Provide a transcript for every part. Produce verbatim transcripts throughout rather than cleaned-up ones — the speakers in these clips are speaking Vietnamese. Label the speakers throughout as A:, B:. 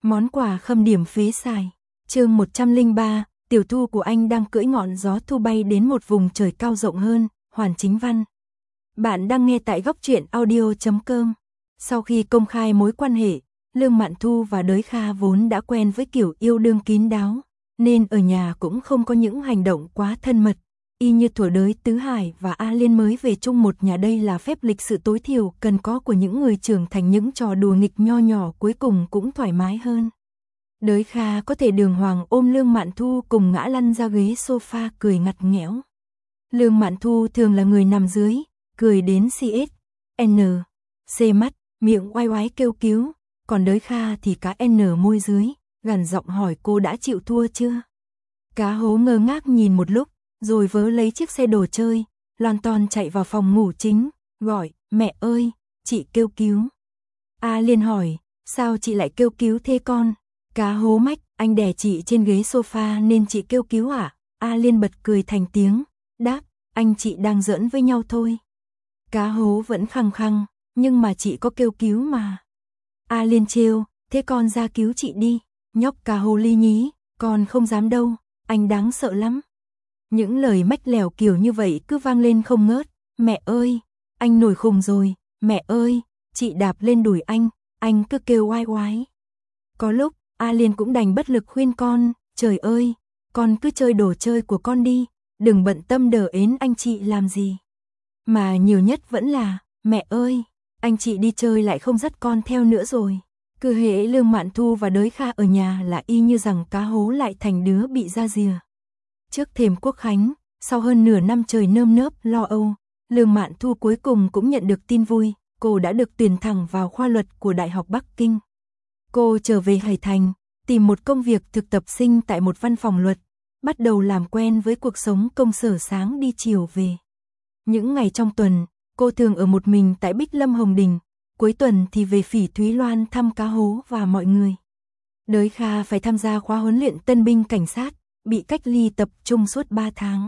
A: Món quà khâm điểm phế xài. Chương một trăm lẻ ba, tiểu thu của anh đang cưỡi ngọn gió thu bay đến một vùng trời cao rộng hơn. Hoàn Chính Văn. Bạn đang nghe tại góc truyện audio chấm com. Sau khi công khai mối quan hệ, Lương Mạn Thu và Đới Kha vốn đã quen với kiểu yêu đương kín đáo, nên ở nhà cũng không có những hành động quá thân mật. Y như thuở Đới Tứ Hải và A Liên mới về chung một nhà, đây là phép lịch sự tối thiểu cần có của những người trưởng thành. Những trò đùa nghịch nho nhỏ cuối cùng cũng thoải mái hơn. Đới Kha có thể đường hoàng ôm Lương Mạn Thu cùng ngã lăn ra ghế sofa cười ngặt nghẽo. Lương Mạn Thu thường là người nằm dưới, cười đến xê ét, en, xê mắt, miệng oai oái kêu cứu, còn Đới Kha thì cá N môi dưới, gằn giọng hỏi cô đã chịu thua chưa. Cá hố ngơ ngác nhìn một lúc, rồi vớ lấy chiếc xe đồ chơi, loan ton chạy vào phòng ngủ chính, gọi, mẹ ơi, chị kêu cứu. A Liên hỏi, sao chị lại kêu cứu thế con? Cá hố mách, anh đè chị trên ghế sofa nên chị kêu cứu à? A Liên bật cười thành tiếng, đáp, anh chị đang giỡn với nhau thôi. Cá hố vẫn khăng khăng, nhưng mà chị có kêu cứu mà. A Liên trêu, thế con ra cứu chị đi. Nhóc cá hố ly nhí, con không dám đâu, anh đáng sợ lắm. Những lời mách lèo kiểu như vậy cứ vang lên không ngớt. Mẹ ơi, anh nổi khùng rồi, mẹ ơi, chị đạp lên đùi anh, anh cứ kêu oai oái. Có lúc, A Liên cũng đành bất lực khuyên con, trời ơi, con cứ chơi đồ chơi của con đi, đừng bận tâm đờ ến anh chị làm gì. Mà nhiều nhất vẫn là, mẹ ơi, anh chị đi chơi lại không dắt con theo nữa rồi. Cứ hễ Lương Mạn Thu và Đới Kha ở nhà là y như rằng cá hố lại thành đứa bị ra rìa. Trước thềm Quốc Khánh, sau hơn nửa năm trời nơm nớp lo âu, Lương Mạn Thu cuối cùng cũng nhận được tin vui, cô đã được tuyển thẳng vào khoa luật của Đại học Bắc Kinh. Cô trở về Hải Thành, tìm một công việc thực tập sinh tại một văn phòng luật, bắt đầu làm quen với cuộc sống công sở sáng đi chiều về. Những ngày trong tuần, cô thường ở một mình tại Bích Lâm Hồng Đình, cuối tuần thì về Phỉ Thúy Loan thăm cá hố và mọi người. Đới Kha phải tham gia khóa huấn luyện tân binh cảnh sát, bị cách ly tập trung suốt ba tháng.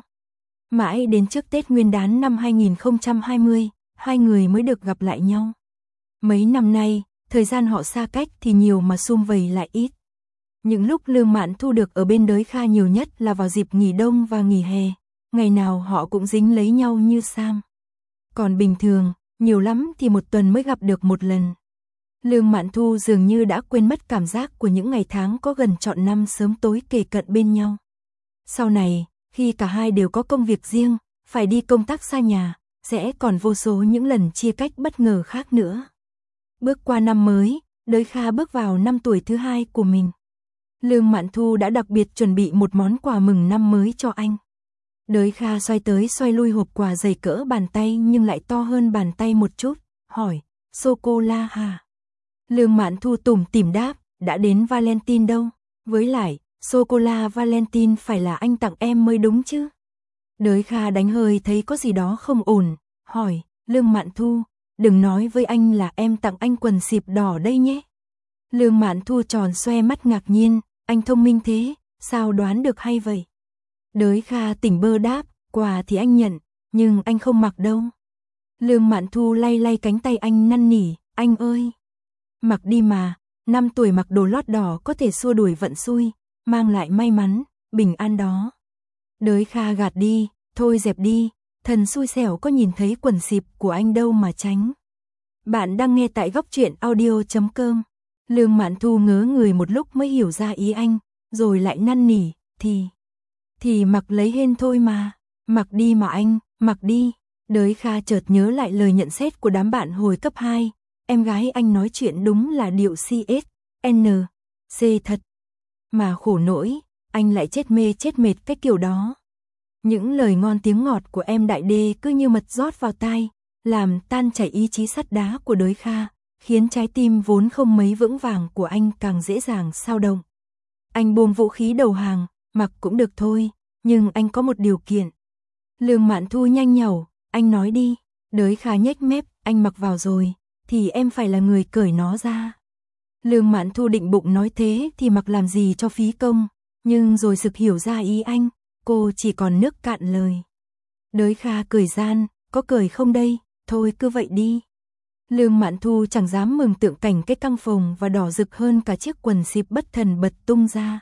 A: Mãi đến trước Tết Nguyên đán năm hai nghìn không trăm hai mươi, hai người mới được gặp lại nhau. Mấy năm nay, thời gian họ xa cách thì nhiều mà sum vầy lại ít. Những lúc Lương Mạn Thu được ở bên Đới Kha nhiều nhất là vào dịp nghỉ đông và nghỉ hè, ngày nào họ cũng dính lấy nhau như sam. Còn bình thường, nhiều lắm thì một tuần mới gặp được một lần. Lương Mạn Thu dường như đã quên mất cảm giác của những ngày tháng có gần trọn năm sớm tối kề cận bên nhau. Sau này, khi cả hai đều có công việc riêng, phải đi công tác xa nhà, sẽ còn vô số những lần chia cách bất ngờ khác nữa. Bước qua năm mới, Đới Kha bước vào năm tuổi thứ hai của mình. Lương Mạn Thu đã đặc biệt chuẩn bị một món quà mừng năm mới cho anh. Đới Kha xoay tới xoay lui hộp quà dày cỡ bàn tay nhưng lại to hơn bàn tay một chút, hỏi, sô-cô-la hả? Lương Mạn Thu tủm tỉm đáp, đã đến Valentine đâu, với lại, sô-cô-la Valentine phải là anh tặng em mới đúng chứ. Đới Kha đánh hơi thấy có gì đó không ổn, hỏi, Lương Mạn Thu, đừng nói với anh là em tặng anh quần xịp đỏ đây nhé. Lương Mạn Thu tròn xoe mắt ngạc nhiên, anh thông minh thế, sao đoán được hay vậy? Đới Kha tỉnh bơ đáp, quà thì anh nhận, nhưng anh không mặc đâu. Lương Mạn Thu lay lay cánh tay anh năn nỉ, anh ơi, mặc đi mà, năm tuổi mặc đồ lót đỏ có thể xua đuổi vận xui, mang lại may mắn, bình an đó. Đới Kha gạt đi, thôi dẹp đi, thần xui xẻo có nhìn thấy quần xịp của anh đâu mà tránh. Bạn đang nghe tại góc truyện audio chấm com. Lương Mạn Thu ngớ người một lúc mới hiểu ra ý anh, rồi lại năn nỉ, thì... Thì mặc lấy hên thôi mà, mặc đi mà anh, mặc đi. Đới Kha chợt nhớ lại lời nhận xét của đám bạn hồi cấp hai, em gái anh nói chuyện đúng là điệu xê ét, en, xê thật. Mà khổ nỗi, anh lại chết mê chết mệt cái kiểu đó. Những lời ngon tiếng ngọt của em đại đê cứ như mật rót vào tai, làm tan chảy ý chí sắt đá của Đới Kha, khiến trái tim vốn không mấy vững vàng của anh càng dễ dàng xao động. Anh buông vũ khí đầu hàng, mặc cũng được thôi, nhưng anh có một điều kiện. Lương Mạn Thu nhanh nhảu, anh nói đi. Đới Kha nhếch mép, anh mặc vào rồi, thì em phải là người cởi nó ra. Lương Mạn Thu định bụng nói thế thì mặc làm gì cho phí công, nhưng rồi sực hiểu ra ý anh, cô chỉ còn nước cạn lời. Đới Kha cười gian, có cởi không đây, thôi cứ vậy đi. Lương Mạn Thu chẳng dám mường tượng cảnh cái căng phồng và đỏ rực hơn cả chiếc quần xịp bất thần bật tung ra.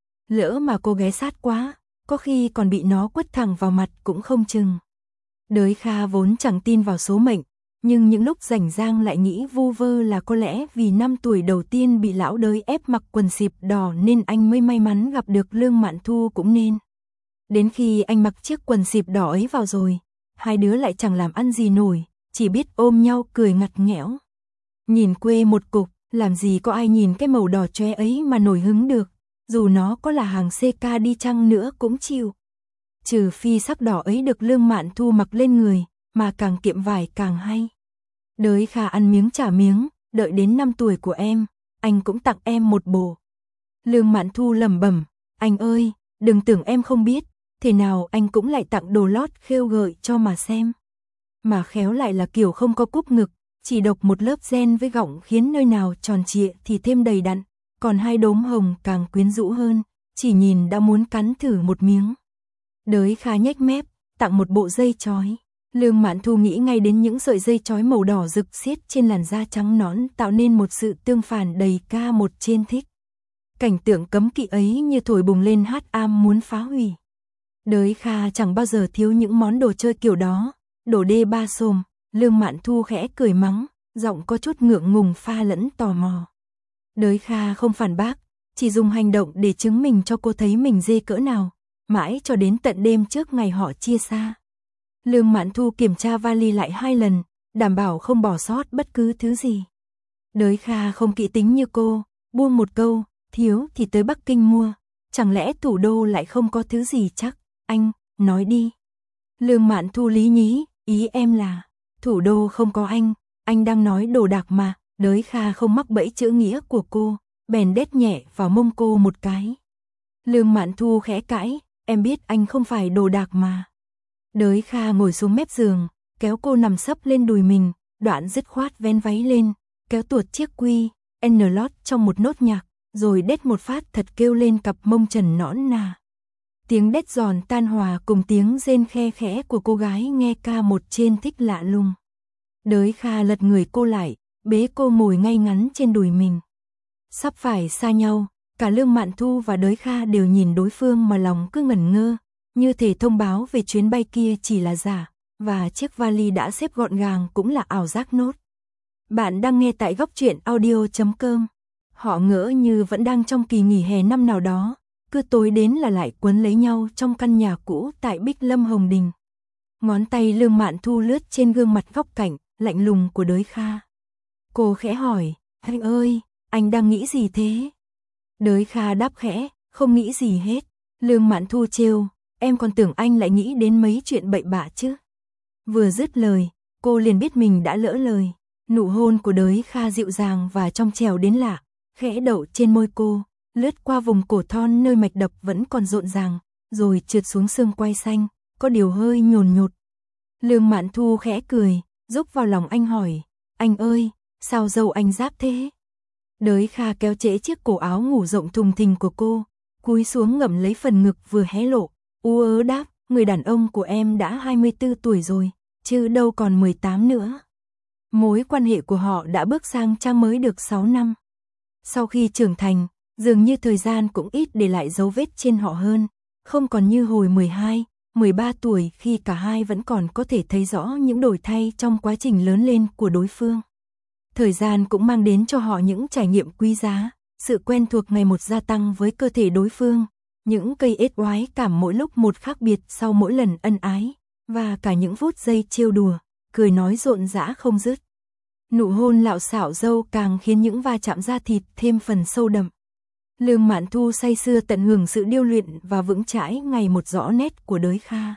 A: Lỡ mà cô ghé sát quá, có khi còn bị nó quất thẳng vào mặt cũng không chừng. Đới Kha vốn chẳng tin vào số mệnh, nhưng những lúc rảnh rang lại nghĩ vu vơ là có lẽ vì năm tuổi đầu tiên bị lão đới ép mặc quần xịp đỏ nên anh mới may mắn gặp được Lương Mạn Thu cũng nên. Đến khi anh mặc chiếc quần xịp đỏ ấy vào rồi, hai đứa lại chẳng làm ăn gì nổi, chỉ biết ôm nhau cười ngặt nghẽo. Nhìn quê một cục, làm gì có ai nhìn cái màu đỏ chóe ấy mà nổi hứng được, dù nó có là hàng xê ca đi chăng nữa cũng chịu. Trừ phi sắc đỏ ấy được Lương Mạn Thu mặc lên người, mà càng kiệm vải càng hay. Đới Kha ăn miếng trả miếng, đợi đến năm tuổi của em, anh cũng tặng em một bộ. Lương Mạn Thu lẩm bẩm, anh ơi, đừng tưởng em không biết, thế nào anh cũng lại tặng đồ lót khêu gợi cho mà xem. Mà khéo lại là kiểu không có cúp ngực, chỉ độc một lớp ren với gọng khiến nơi nào tròn trịa thì thêm đầy đặn, còn hai đốm hồng càng quyến rũ hơn, chỉ nhìn đã muốn cắn thử một miếng. Đới Kha nhếch mép, tặng một bộ dây chói. Lương Mạn Thu nghĩ ngay đến những sợi dây chói màu đỏ rực xiết trên làn da trắng nõn tạo nên một sự tương phản đầy ca một trên thích. Cảnh tượng cấm kỵ ấy như thổi bùng lên hát am muốn phá hủy. Đới Kha chẳng bao giờ thiếu những món đồ chơi kiểu đó, đồ đê ba xồm. Lương Mạn Thu khẽ cười mắng, giọng có chút ngượng ngùng pha lẫn tò mò. Đới Kha không phản bác, chỉ dùng hành động để chứng minh cho cô thấy mình dê cỡ nào, mãi cho đến tận đêm trước ngày họ chia xa. Lương Mạn Thu kiểm tra vali lại hai lần, đảm bảo không bỏ sót bất cứ thứ gì. Đới Kha không kỹ tính như cô, buông một câu, thiếu thì tới Bắc Kinh mua, chẳng lẽ thủ đô lại không có thứ gì chắc, anh, nói đi. Lương Mạn Thu lý nhí, ý em là, thủ đô không có anh, anh đang nói đồ đạc mà. Đới Kha không mắc bẫy chữ nghĩa của cô, bèn đét nhẹ vào mông cô một cái. Lương Mạn Thu khẽ cãi, em biết anh không phải đồ đạc mà. Đới Kha ngồi xuống mép giường, kéo cô nằm sấp lên đùi mình, đoạn dứt khoát vén váy lên, kéo tuột chiếc quy, N lót trong một nốt nhạc, rồi đét một phát thật kêu lên cặp mông trần nõn nà. Tiếng đét giòn tan hòa cùng tiếng rên khe khẽ của cô gái nghe ca một trên thích lạ lùng. Đới Kha lật người cô lại, bế cô ngồi ngay ngắn trên đùi mình. Sắp phải xa nhau, cả Lương Mạn Thu và Đới Kha đều nhìn đối phương mà lòng cứ ngẩn ngơ, như thể thông báo về chuyến bay kia chỉ là giả, và chiếc vali đã xếp gọn gàng cũng là ảo giác nốt. Bạn đang nghe tại góc truyện audio chấm com. Họ ngỡ như vẫn đang trong kỳ nghỉ hè năm nào đó, cứ tối đến là lại quấn lấy nhau trong căn nhà cũ tại Bích Lâm Hồng Đình. Ngón tay Lương Mạn Thu lướt trên gương mặt góc cạnh, lạnh lùng của Đới Kha. Cô khẽ hỏi, anh ơi, anh đang nghĩ gì thế? Đới Kha đáp khẽ, không nghĩ gì hết. Lương Mạn Thu trêu, em còn tưởng anh lại nghĩ đến mấy chuyện bậy bạ chứ. Vừa dứt lời, cô liền biết mình đã lỡ lời. Nụ hôn của Đới Kha dịu dàng và trong trẻo đến lạ, khẽ đậu trên môi cô, lướt qua vùng cổ thon nơi mạch đập vẫn còn rộn ràng, rồi trượt xuống xương quai xanh, có điều hơi nhồn nhột. Lương Mạn Thu khẽ cười, rúc vào lòng anh hỏi, anh ơi, sao dâu anh giáp thế? Đới Kha kéo trễ chiếc cổ áo ngủ rộng thùng thình của cô, cúi xuống ngậm lấy phần ngực vừa hé lộ, ú ớ đáp, người đàn ông của em đã hai mươi tư tuổi rồi, chứ đâu còn mười tám nữa. Mối quan hệ của họ đã bước sang trang mới được sáu năm. Sau khi trưởng thành, dường như thời gian cũng ít để lại dấu vết trên họ hơn, không còn như hồi mười hai, mười ba tuổi khi cả hai vẫn còn có thể thấy rõ những đổi thay trong quá trình lớn lên của đối phương. Thời gian cũng mang đến cho họ những trải nghiệm quý giá, sự quen thuộc ngày một gia tăng với cơ thể đối phương, những cây ết oái cảm mỗi lúc một khác biệt sau mỗi lần ân ái, và cả những phút giây trêu đùa, cười nói rộn rã không dứt. Nụ hôn lạo xạo dâu càng khiến những va chạm da thịt thêm phần sâu đậm. Lương Mạn Thu say sưa tận hưởng sự điêu luyện và vững chãi ngày một rõ nét của Đới Kha.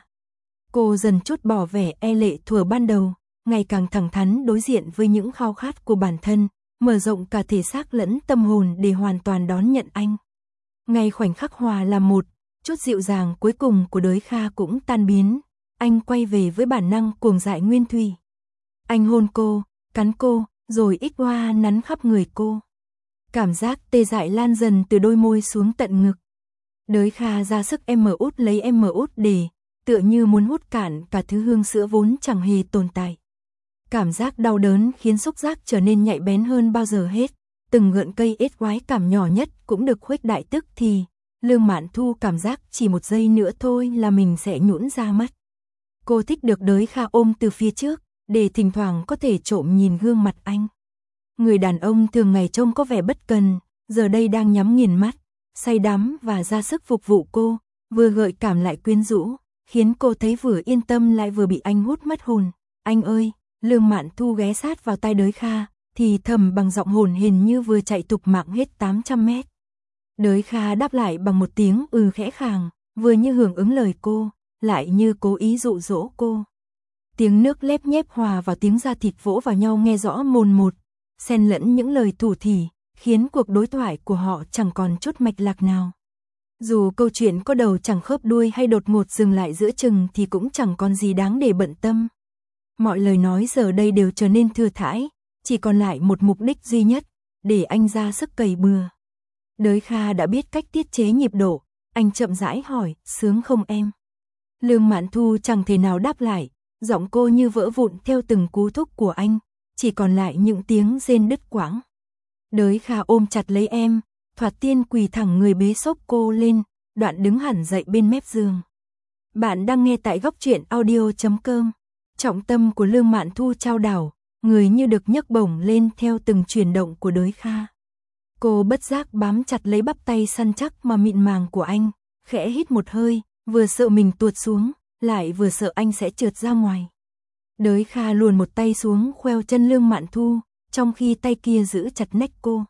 A: Cô dần trút bỏ vẻ e lệ thuở ban đầu, ngày càng thẳng thắn đối diện với những khao khát của bản thân, mở rộng cả thể xác lẫn tâm hồn để hoàn toàn đón nhận anh. Ngay khoảnh khắc hòa là một, chút dịu dàng cuối cùng của Đới Kha cũng tan biến, anh quay về với bản năng cuồng dại nguyên thủy. Anh hôn cô, cắn cô, rồi ích hoa nắn khắp người cô. Cảm giác tê dại lan dần từ đôi môi xuống tận ngực. Đới Kha ra sức em mở út lấy em mở út để, tựa như muốn hút cạn cả thứ hương sữa vốn chẳng hề tồn tại. Cảm giác đau đớn khiến xúc giác trở nên nhạy bén hơn bao giờ hết. Từng gợn cây ết quái cảm nhỏ nhất cũng được khuếch đại tức thì. Lương Mạn Thu cảm giác chỉ một giây nữa thôi là mình sẽ nhũn ra mất. Cô thích được Đới Kha ôm từ phía trước, để thỉnh thoảng có thể trộm nhìn gương mặt anh. Người đàn ông thường ngày trông có vẻ bất cần, giờ đây đang nhắm nghiền mắt, say đắm và ra sức phục vụ cô, vừa gợi cảm lại quyến rũ, khiến cô thấy vừa yên tâm lại vừa bị anh hút mất hồn. Anh ơi, Lương Mạn Thu ghé sát vào tai Đới Kha, thì thầm bằng giọng hồn hển như vừa chạy tục mạng hết tám trăm mét. Đới Kha đáp lại bằng một tiếng ừ khẽ khàng, vừa như hưởng ứng lời cô, lại như cố ý dụ dỗ cô. Tiếng nước lép nhép hòa vào tiếng da thịt vỗ vào nhau nghe rõ mồn một, xen lẫn những lời thủ thỉ, khiến cuộc đối thoại của họ chẳng còn chút mạch lạc nào. Dù câu chuyện có đầu chẳng khớp đuôi hay đột ngột dừng lại giữa chừng thì cũng chẳng còn gì đáng để bận tâm. Mọi lời nói giờ đây đều trở nên thừa thãi, chỉ còn lại một mục đích duy nhất, để anh ra sức cày bừa. Đới Kha đã biết cách tiết chế nhịp độ, anh chậm rãi hỏi, sướng không em? Lương Mạn Thu chẳng thể nào đáp lại, giọng cô như vỡ vụn theo từng cú thúc của anh, chỉ còn lại những tiếng rên đứt quãng. Đới Kha ôm chặt lấy em, thoạt tiên quỳ thẳng người bế xốc cô lên, đoạn đứng hẳn dậy bên mép giường. Bạn đang nghe tại góc truyện audio chấm com. Trọng tâm của Lương Mạn Thu trao đảo, người như được nhấc bổng lên theo từng chuyển động của Đới Kha. Cô bất giác bám chặt lấy bắp tay săn chắc mà mịn màng của anh, khẽ hít một hơi, vừa sợ mình tuột xuống, lại vừa sợ anh sẽ trượt ra ngoài. Đới Kha luồn một tay xuống khoeo chân Lương Mạn Thu, trong khi tay kia giữ chặt nách cô.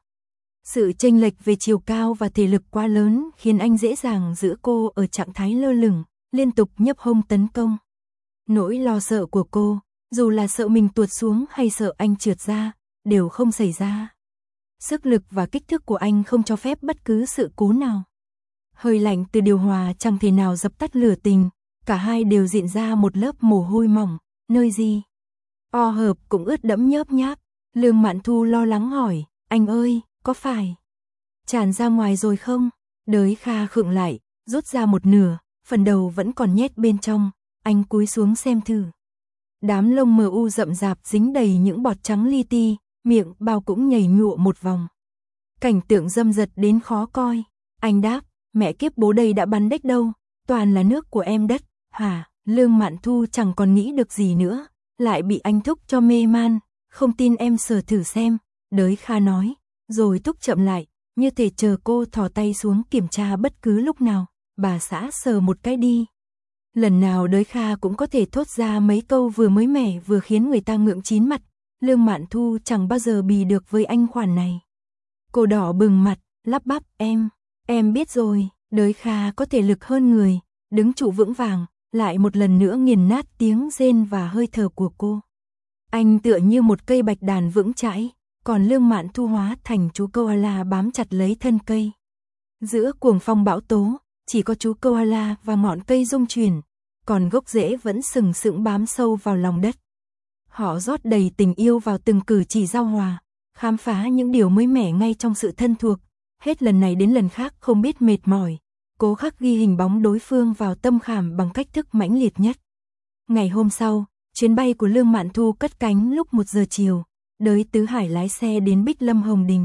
A: Sự chênh lệch về chiều cao và thể lực quá lớn khiến anh dễ dàng giữ cô ở trạng thái lơ lửng, liên tục nhấp hông tấn công. Nỗi lo sợ của cô, dù là sợ mình tuột xuống hay sợ anh trượt ra, đều không xảy ra. Sức lực và kích thước của anh không cho phép bất cứ sự cố nào. Hơi lạnh từ điều hòa chẳng thể nào dập tắt lửa tình, cả hai đều diện ra một lớp mồ hôi mỏng, nơi gì. O hợp cũng ướt đẫm nhớp nháp. Lương Mạn Thu lo lắng hỏi, anh ơi, có phải tràn ra ngoài rồi không? Đới Kha khựng lại, rút ra một nửa, phần đầu vẫn còn nhét bên trong, anh cúi xuống xem thử. Đám lông mờ u rậm rạp dính đầy những bọt trắng li ti, miệng bao cũng nhảy nhụa một vòng. Cảnh tượng dâm dật đến khó coi. Anh đáp, mẹ kiếp bố đây đã bắn đếch đâu, toàn là nước của em đất. Hả? Lương Mạn Thu chẳng còn nghĩ được gì nữa, lại bị anh thúc cho mê man. Không tin em sờ thử xem, Đới Kha nói, rồi thúc chậm lại, như thể chờ cô thò tay xuống kiểm tra bất cứ lúc nào. Bà xã sờ một cái đi. Lần nào Đới Kha cũng có thể thốt ra mấy câu vừa mới mẻ vừa khiến người ta ngượng chín mặt. Lương Mạn Thu chẳng bao giờ bì được với anh khoản này. Cô đỏ bừng mặt, lắp bắp, em, em biết rồi. Đới Kha có thể lực hơn người, đứng trụ vững vàng, lại một lần nữa nghiền nát tiếng rên và hơi thở của cô. Anh tựa như một cây bạch đàn vững chãi, còn Lương Mạn Thu hóa thành chú koala bám chặt lấy thân cây. Giữa cuồng phong bão tố, chỉ có chú koala và ngọn cây rung chuyển, còn gốc rễ vẫn sừng sững bám sâu vào lòng đất. Họ rót đầy tình yêu vào từng cử chỉ giao hòa, khám phá những điều mới mẻ ngay trong sự thân thuộc, hết lần này đến lần khác không biết mệt mỏi, cố khắc ghi hình bóng đối phương vào tâm khảm bằng cách thức mãnh liệt nhất. Ngày hôm sau, chuyến bay của Lương Mạn Thu cất cánh lúc một giờ chiều, Đới Tứ Hải lái xe đến Bích Lâm Hồng Đình.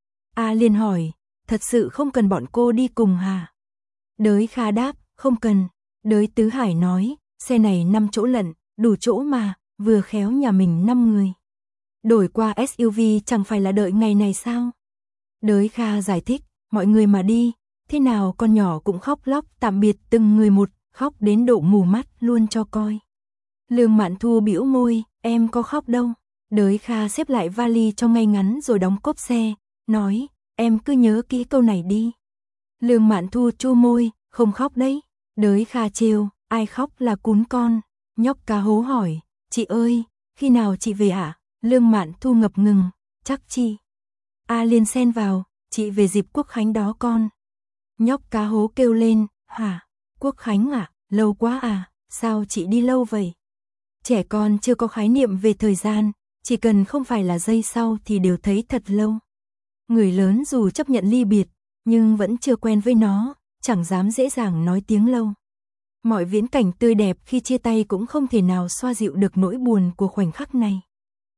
A: A Liên hỏi, thật sự không cần bọn cô đi cùng hả? Đới Kha đáp, không cần. Đới Tứ Hải nói, xe này năm chỗ lận, đủ chỗ mà, vừa khéo nhà mình năm người. Đổi qua ét u vê chẳng phải là đợi ngày này sao? Đới Kha giải thích, mọi người mà đi, thế nào con nhỏ cũng khóc lóc tạm biệt từng người một, khóc đến độ mù mắt luôn cho coi. Lương Mạn Thu bĩu môi, em có khóc đâu. Đới Kha xếp lại vali cho ngay ngắn rồi đóng cốp xe, nói, em cứ nhớ kỹ câu này đi. Lương Mạn Thu chu môi, không khóc đấy. Đới Kha trêu, ai khóc là cún con. Nhóc cá hố hỏi, chị ơi, khi nào chị về ạ? À? Lương Mạn Thu ngập ngừng, chắc chị. A Liên xen vào, chị về dịp Quốc Khánh đó con. Nhóc cá hố kêu lên, hả? Quốc Khánh à? Lâu quá à? Sao chị đi lâu vậy? Trẻ con chưa có khái niệm về thời gian, chỉ cần không phải là giây sau thì đều thấy thật lâu. Người lớn dù chấp nhận ly biệt, nhưng vẫn chưa quen với nó, chẳng dám dễ dàng nói tiếng lâu. Mọi viễn cảnh tươi đẹp khi chia tay cũng không thể nào xoa dịu được nỗi buồn của khoảnh khắc này.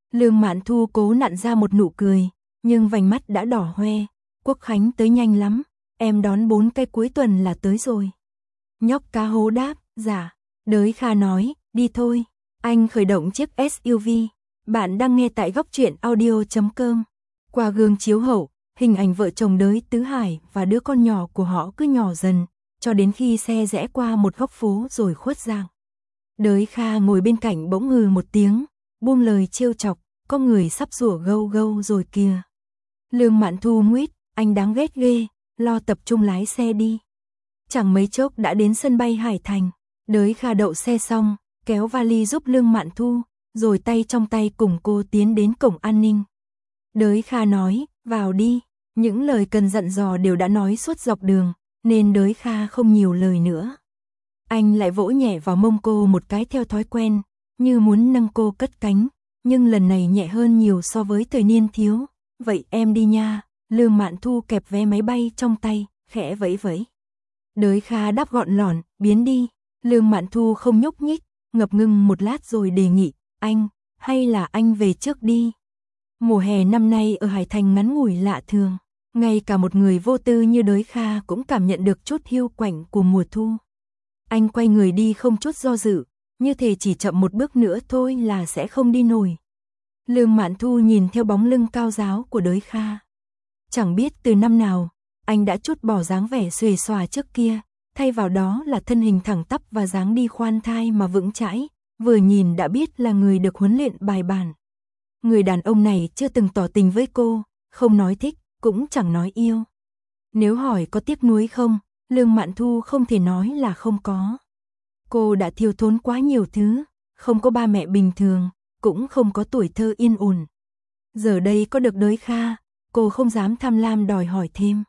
A: Lương Mạn Thu cố nặn ra một nụ cười, nhưng vành mắt đã đỏ hoe. Quốc khánh tới nhanh lắm, em đón bốn cái cuối tuần là tới rồi. Nhóc cá hố đáp, dạ. Đới Kha nói, đi thôi. Anh khởi động chiếc ét u vê. Bạn đang nghe tại góc truyện audio chấm com. Qua gương chiếu hậu, hình ảnh vợ chồng Đới Tứ Hải và đứa con nhỏ của họ cứ nhỏ dần, cho đến khi xe rẽ qua một góc phố rồi khuất dạng. Đới Kha ngồi bên cạnh bỗng hừ một tiếng, buông lời trêu chọc, có người sắp rủa gâu gâu rồi kìa. Lương Mạn Thu nguýt, anh đáng ghét ghê, lo tập trung lái xe đi. Chẳng mấy chốc đã đến sân bay Hải Thành. Đới Kha đậu xe xong, kéo vali giúp Lương Mạn Thu, rồi tay trong tay cùng cô tiến đến cổng an ninh. Đới Kha nói, vào đi. Những lời cần dặn dò đều đã nói suốt dọc đường, nên Đới Kha không nhiều lời nữa. Anh lại vỗ nhẹ vào mông cô một cái theo thói quen, như muốn nâng cô cất cánh, nhưng lần này nhẹ hơn nhiều so với thời niên thiếu. Vậy em đi nha. Lương Mạn Thu kẹp vé máy bay trong tay, khẽ vẫy vẫy. Đới Kha đáp gọn lỏn, biến đi. Lương Mạn Thu không nhúc nhích, ngập ngừng một lát rồi đề nghị, anh, hay là anh về trước đi. Mùa hè năm nay ở Hải Thành ngắn ngủi lạ thường, ngay cả một người vô tư như Đới Kha cũng cảm nhận được chút hiu quạnh của mùa thu. Anh quay người đi không chút do dự, như thể chỉ chậm một bước nữa thôi là sẽ không đi nổi. Lương Mạn Thu nhìn theo bóng lưng cao ráo của Đới Kha. Chẳng biết từ năm nào, anh đã trút bỏ dáng vẻ xuề xòa trước kia, thay vào đó là thân hình thẳng tắp và dáng đi khoan thai mà vững chãi, vừa nhìn đã biết là người được huấn luyện bài bản. Người đàn ông này chưa từng tỏ tình với cô, không nói thích, cũng chẳng nói yêu. Nếu hỏi có tiếc nuối không, Lương Mạn Thu không thể nói là không có. Cô đã thiếu thốn quá nhiều thứ, không có ba mẹ bình thường, cũng không có tuổi thơ yên ổn. Giờ đây có được Đới Kha, cô không dám tham lam đòi hỏi thêm.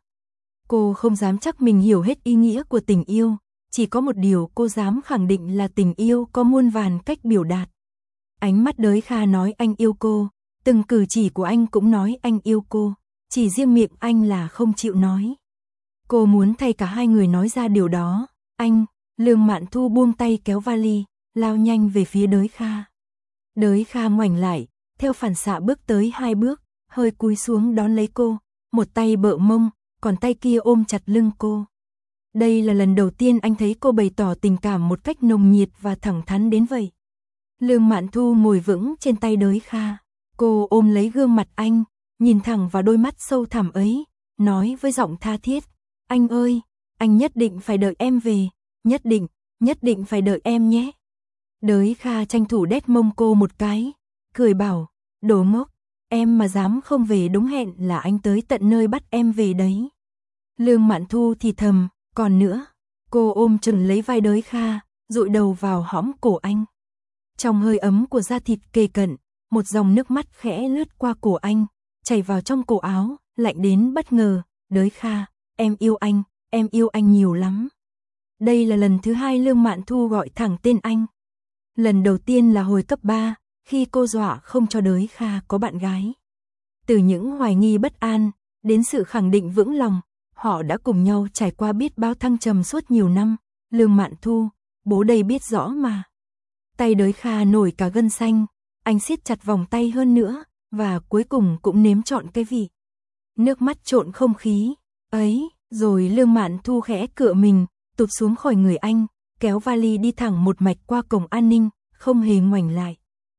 A: Cô không dám chắc mình hiểu hết ý nghĩa của tình yêu, chỉ có một điều cô dám khẳng định là tình yêu có muôn vàn cách biểu đạt. Ánh mắt Đới Kha nói anh yêu cô, từng cử chỉ của anh cũng nói anh yêu cô, chỉ riêng miệng anh là không chịu nói. Cô muốn thay cả hai người nói ra điều đó. Anh, Lương Mạn Thu buông tay kéo vali, lao nhanh về phía Đới Kha. Đới Kha ngoảnh lại, theo phản xạ bước tới hai bước, hơi cúi xuống đón lấy cô, một tay bợ mông, còn tay kia ôm chặt lưng cô. Đây là lần đầu tiên anh thấy cô bày tỏ tình cảm một cách nồng nhiệt và thẳng thắn đến vậy. Lương Mạn Thu ngồi vững trên tay Đới Kha, cô ôm lấy gương mặt anh, nhìn thẳng vào đôi mắt sâu thẳm ấy, nói với giọng tha thiết, anh ơi, anh nhất định phải đợi em về, nhất định, nhất định phải đợi em nhé. Đới Kha tranh thủ đét mông cô một cái, cười bảo, đồ ngốc, em mà dám không về đúng hẹn là anh tới tận nơi bắt em về đấy. Lương Mạn Thu thì thầm, còn nữa, cô ôm chừng lấy vai Đới Kha, dụi đầu vào hõm cổ anh. Trong hơi ấm của da thịt kề cận, một dòng nước mắt khẽ lướt qua cổ anh, chảy vào trong cổ áo, lạnh đến bất ngờ. Đới Kha, em yêu anh, em yêu anh nhiều lắm. Đây là lần thứ hai Lương Mạn Thu gọi thẳng tên anh. Lần đầu tiên là hồi cấp ba, khi cô dọa không cho Đới Kha có bạn gái. Từ những hoài nghi bất an, đến sự khẳng định vững lòng, họ đã cùng nhau trải qua biết bao thăng trầm suốt nhiều năm. Lương Mạn Thu, bố đây biết rõ mà. Tay Đới Kha nổi cả gân xanh, anh siết chặt vòng tay hơn nữa, và cuối cùng cũng nếm trọn cái vị. Nước mắt trộn không khí, ấy, rồi Lương Mạn Thu khẽ cựa mình, tụt xuống khỏi người anh, kéo vali đi thẳng một mạch qua cổng an ninh, không hề ngoảnh lại.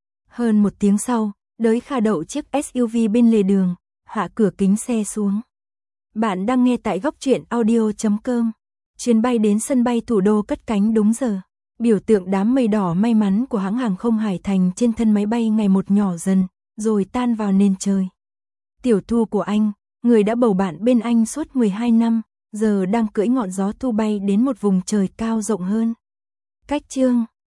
A: Hơn một tiếng sau, Đới Kha đậu chiếc ét u vê bên lề đường, hạ cửa kính xe xuống. Bạn đang nghe tại góc truyện audio chấm com. Chuyến bay đến sân bay thủ đô cất cánh đúng giờ. Biểu tượng đám mây đỏ may mắn của hãng hàng không Hải Thành trên thân máy bay ngày một nhỏ dần, rồi tan vào nền trời. Tiểu Thu của anh, người đã bầu bạn bên anh suốt mười hai năm, giờ đang cưỡi ngọn gió thu bay đến một vùng trời cao rộng hơn. Cách chương